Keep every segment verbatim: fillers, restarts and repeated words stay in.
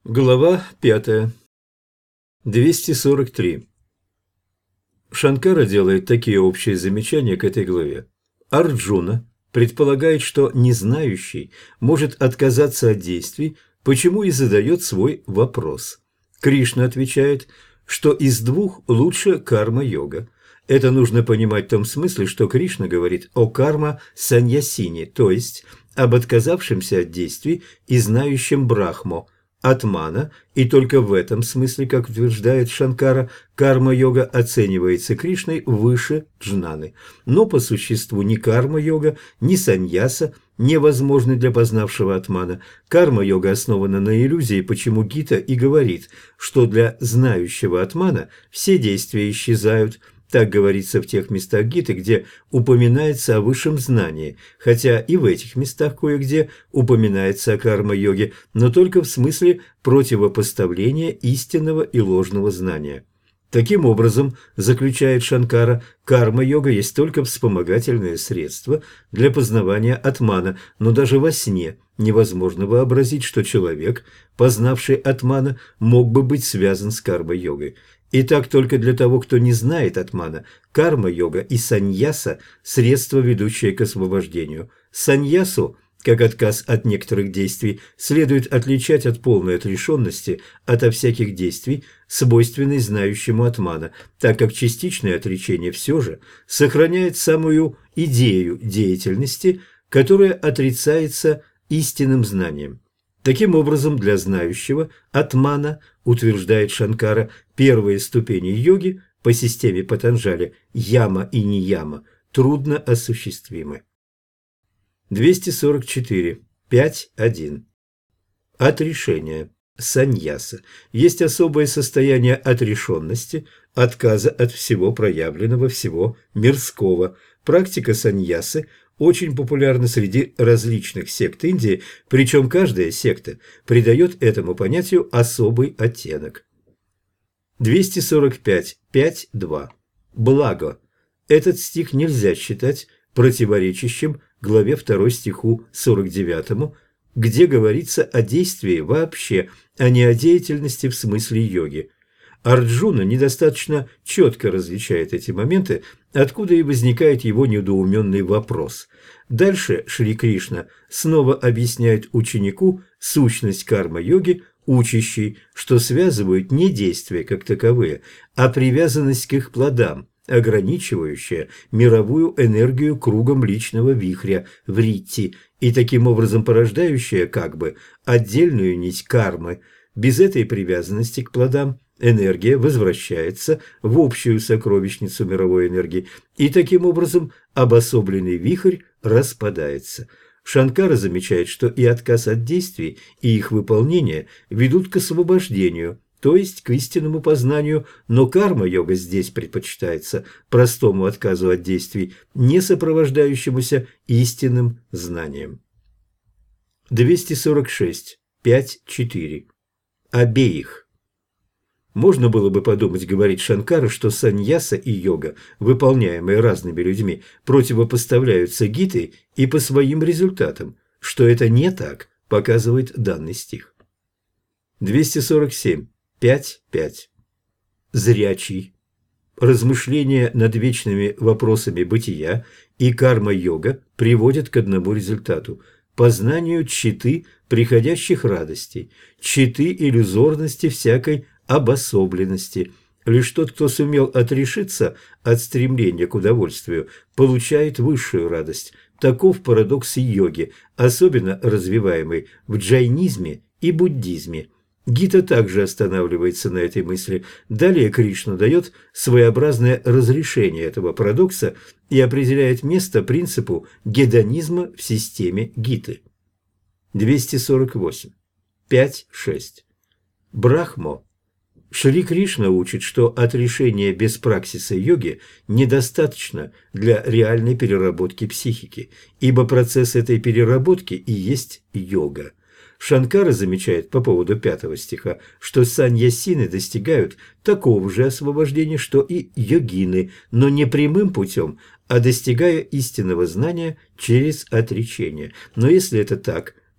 Глава пятая. двести сорок три. Шанкара делает такие общие замечания к этой главе. Арджуна предполагает, что незнающий может отказаться от действий, почему и задает свой вопрос. Кришна отвечает, что из двух лучше карма-йога. Это нужно понимать в том смысле, что Кришна говорит о карма-саньясине, то есть об отказавшемся от действий и знающем брахмо, атмана, и только в этом смысле, как утверждает Шанкара, карма-йога оценивается Кришной выше джнаны. Но по существу ни карма-йога, ни саньяса невозможны для познавшего атмана. Карма-йога основана на иллюзии, почему Гита и говорит, что для знающего атмана все действия исчезают. Так говорится в тех местах Гиты, где упоминается о высшем знании, хотя и в этих местах кое-где упоминается о карма-йоге, но только в смысле противопоставления истинного и ложного знания. Таким образом, заключает Шанкара, карма-йога есть только вспомогательное средство для познавания атмана, но даже во сне невозможно вообразить, что человек, познавший атмана, мог бы быть связан с карма-йогой. Итак, только для того, кто не знает атмана, карма-йога и саньяса – средства, ведущие к освобождению. Саньясу, как отказ от некоторых действий, следует отличать от полной отрешенности ото всяких действий, свойственной знающему атмана, так как частичное отречение все же сохраняет самую идею деятельности, которая отрицается истинным знанием. Таким образом, для знающего атмана, утверждает Шанкара, первые ступени йоги по системе Патанджали яма и нияма трудно осуществимы. двести сорок четыре. пять один. Отрешение. Саньяса. Есть особое состояние отрешенности, отказа от всего проявленного, всего мирского. Практика саньясы очень популярна среди различных сект Индии, причем каждая секта придает этому понятию особый оттенок. двести сорок пять. пять два. Благо. Этот стих нельзя считать противоречащим главе второй стиху сорок девятому, где говорится о действии вообще, а не о деятельности в смысле йоги. Арджуна недостаточно четко различает эти моменты, откуда и возникает его недоуменный вопрос. Дальше Шри Кришна снова объясняет ученику сущность карма-йоги, учащий, что связывают не действия как таковые, а привязанность к их плодам, ограничивающая мировую энергию кругом личного вихря вритти и таким образом порождающая как бы отдельную нить кармы. Без этой привязанности к плодам энергия возвращается в общую сокровищницу мировой энергии, и таким образом обособленный вихрь распадается. Шанкара замечает, что и отказ от действий, и их выполнение ведут к освобождению, то есть к истинному познанию, но карма-йога здесь предпочитается простому отказу от действий, не сопровождающемуся истинным знанием. двести сорок шесть. пять четыре. Обеих. Можно было бы подумать, говорит Шанкара, что саньяса и йога, выполняемые разными людьми, противопоставляются гите и по своим результатам. Что это не так, показывает данный стих. двести сорок семь. пять пять. Зрячий. Размышления над вечными вопросами бытия и карма-йога приводят к одному результату – познанию читы приходящих радостей, читы иллюзорности всякой обособленности. Лишь тот, кто сумел отрешиться от стремления к удовольствию, получает высшую радость. Таков парадокс йоги, особенно развиваемый в джайнизме и буддизме. Гита также останавливается на этой мысли. Далее Кришна дает своеобразное разрешение этого парадокса и определяет место принципу гедонизма в системе Гиты. двести сорок восемь. пять шесть. Брахмо. Шри Кришна учит, что отрешение без праксиса йоги недостаточно для реальной переработки психики, ибо процесс этой переработки и есть йога. Шанкара замечает по поводу пятого стиха, что саньясины достигают такого же освобождения, что и йогины, но не прямым путем, а достигая истинного знания через отречение. Но если это так,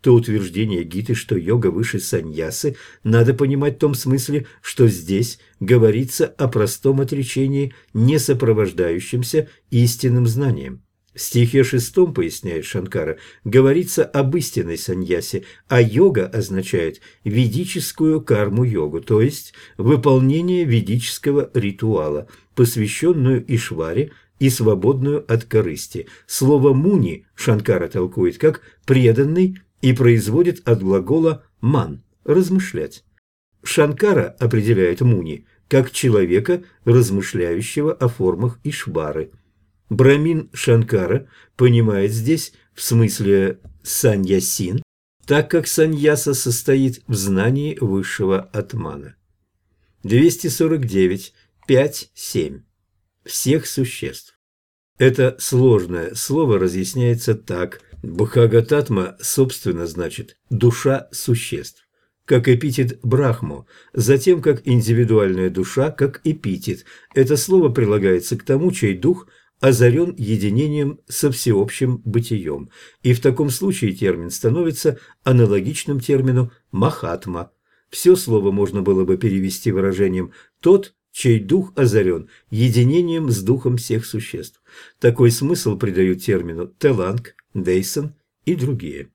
то утверждение Гиты, что йога выше саньясы, надо понимать в том смысле, что здесь говорится о простом отречении, не сопровождающемся истинным знанием. В стихе шестом, поясняет Шанкара, говорится об истинной саньясе, а йога означает ведическую карму-йогу, то есть выполнение ведического ритуала, посвященную Ишваре и свободную от корысти. Слово «муни» Шанкара толкует как «преданный» и производит от глагола «ман» – «размышлять». Шанкара определяет муни как человека, размышляющего о формах Ишвары. Брамин Шанкара понимает здесь в смысле саньясин, так как саньяса состоит в знании высшего атмана. двести сорок девять. пять семь. Всех существ. Это сложное слово разъясняется так. Бхагататма, собственно, значит «душа существ», как эпитет брахмо, затем как индивидуальная душа, как эпитет. Это слово прилагается к тому, чей дух озарен единением со всеобщим бытием, и в таком случае термин становится аналогичным термину «махатма». Все слово можно было бы перевести выражением «тот, чей дух озарен единением с духом всех существ». Такой смысл придают термину «теланг», «дейсон» и другие.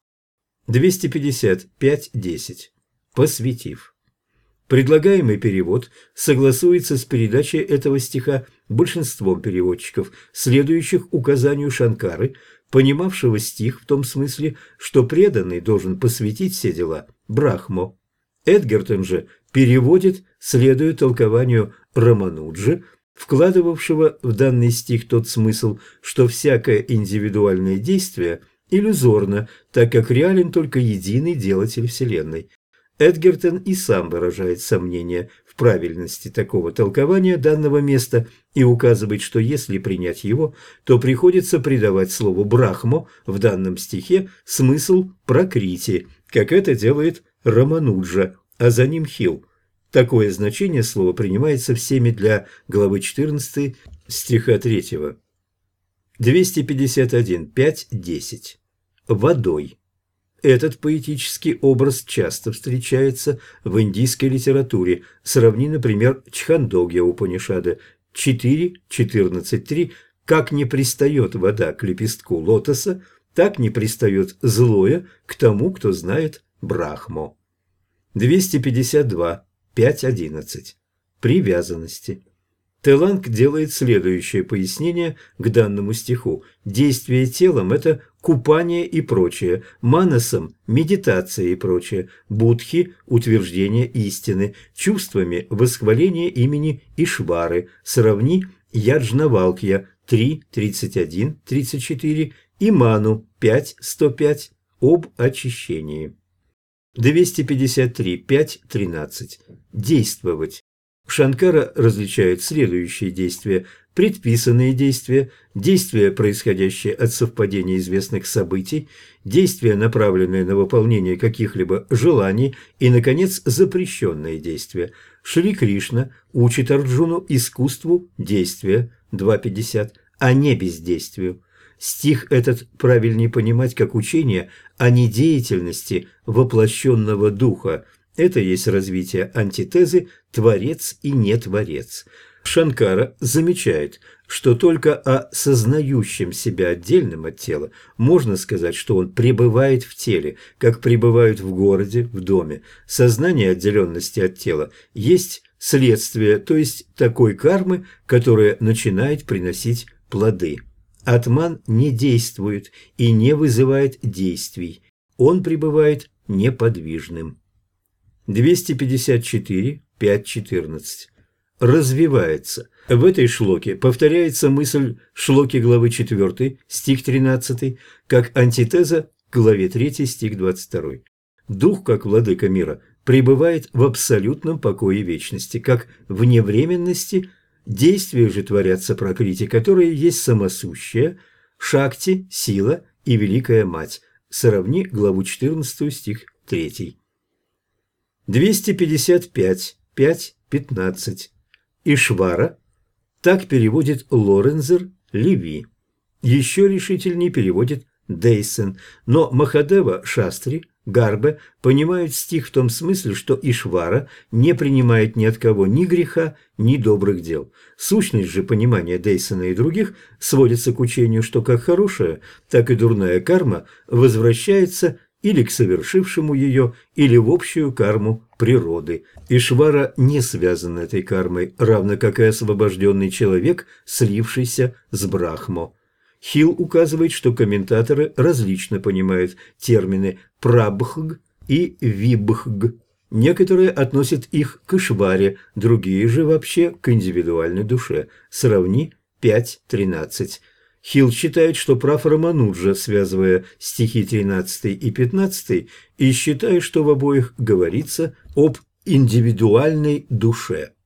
двести пятьдесят пять десять. Посвятив. Предлагаемый перевод согласуется с передачей этого стиха большинством переводчиков, следующих указанию Шанкары, понимавшего стих в том смысле, что преданный должен посвятить все дела Брахмо. Эдгертон же переводит, следуя толкованию Рамануджи, вкладывавшего в данный стих тот смысл, что всякое индивидуальное действие иллюзорно, так как реален только единый делатель Вселенной. Эдгертон и сам выражает сомнение в правильности такого толкования данного места и указывает, что если принять его, то приходится придавать слову «брахмо» в данном стихе смысл «пракрити», как это делает Рамануджа, а за ним Хилл. Такое значение слова принимается всеми для главы четырнадцатой стиха третьего. двести пятьдесят один. пять десять. Водой. Этот поэтический образ часто встречается в индийской литературе. Сравни, например, Чхандогья Упанишада четыре четырнадцать три. Как не пристает вода к лепестку лотоса, так не пристает злое к тому, кто знает Брахмо. двести пятьдесят два. пять одиннадцать. Привязанности. Теланг делает следующее пояснение к данному стиху. Действие телом – это купание и прочее, манасом – медитация и прочее, будхи – утверждение истины, чувствами – восхваление имени Ишвары. Сравни Яджнавалкья три тридцать один тридцать четыре и Ману пять сто пять об очищении. двести пятьдесят три. пять тринадцать. Действовать. Шанкара различает следующие действия: предписанные действия, действия, происходящие от совпадения известных событий, действия, направленные на выполнение каких-либо желаний, и, наконец, запрещенные действия. Шри Кришна учит Арджуну искусству действия два пятьдесят, а не бездействию. Стих этот правильнее понимать как учение о недеятельности воплощенного духа. Это есть развитие антитезы «творец» и «нетворец». Шанкара замечает, что только о сознающем себя отдельным от тела можно сказать, что он пребывает в теле, как пребывают в городе, в доме. Сознание отделенности от тела есть следствие, то есть такой кармы, которая начинает приносить плоды. Атман не действует и не вызывает действий, он пребывает неподвижным. двести пятьдесят четыре. пять четырнадцать. Развивается. В этой шлоке повторяется мысль шлоки главы четвёртой, стих тринадцатый, как антитеза к главе третьей, стих двадцать второй. Дух, как владыка мира, пребывает в абсолютном покое вечности, как в невременности. Действия же творятся пракрити, которые есть самосущая, шакти, сила и великая мать. Сравни главу четырнадцатую, стих третий. двести пятьдесят пять. пять пятнадцать. Ишвара. Так переводит Лорензер Леви. Еще решительнее переводит Дейсен, но Махадева Шастри, Гарбе понимают стих в том смысле, что Ишвара не принимает ни от кого ни греха, ни добрых дел. Сущность же понимания Дейсена и других сводится к учению, что как хорошая, так и дурная карма возвращается или к совершившему ее, или в общую карму природы. Ишвара не связан этой кармой, равно как и освобожденный человек, слившийся с Брахмо. Хилл указывает, что комментаторы различно понимают термины «прабхг» и «вибхг». Некоторые относят их к Ишваре, другие же вообще к индивидуальной душе. Сравни пять тринадцать. Хилл считает, что прав Рамануджа, связывая стихи тринадцатый и пятнадцатый, и считает, что в обоих говорится об индивидуальной душе.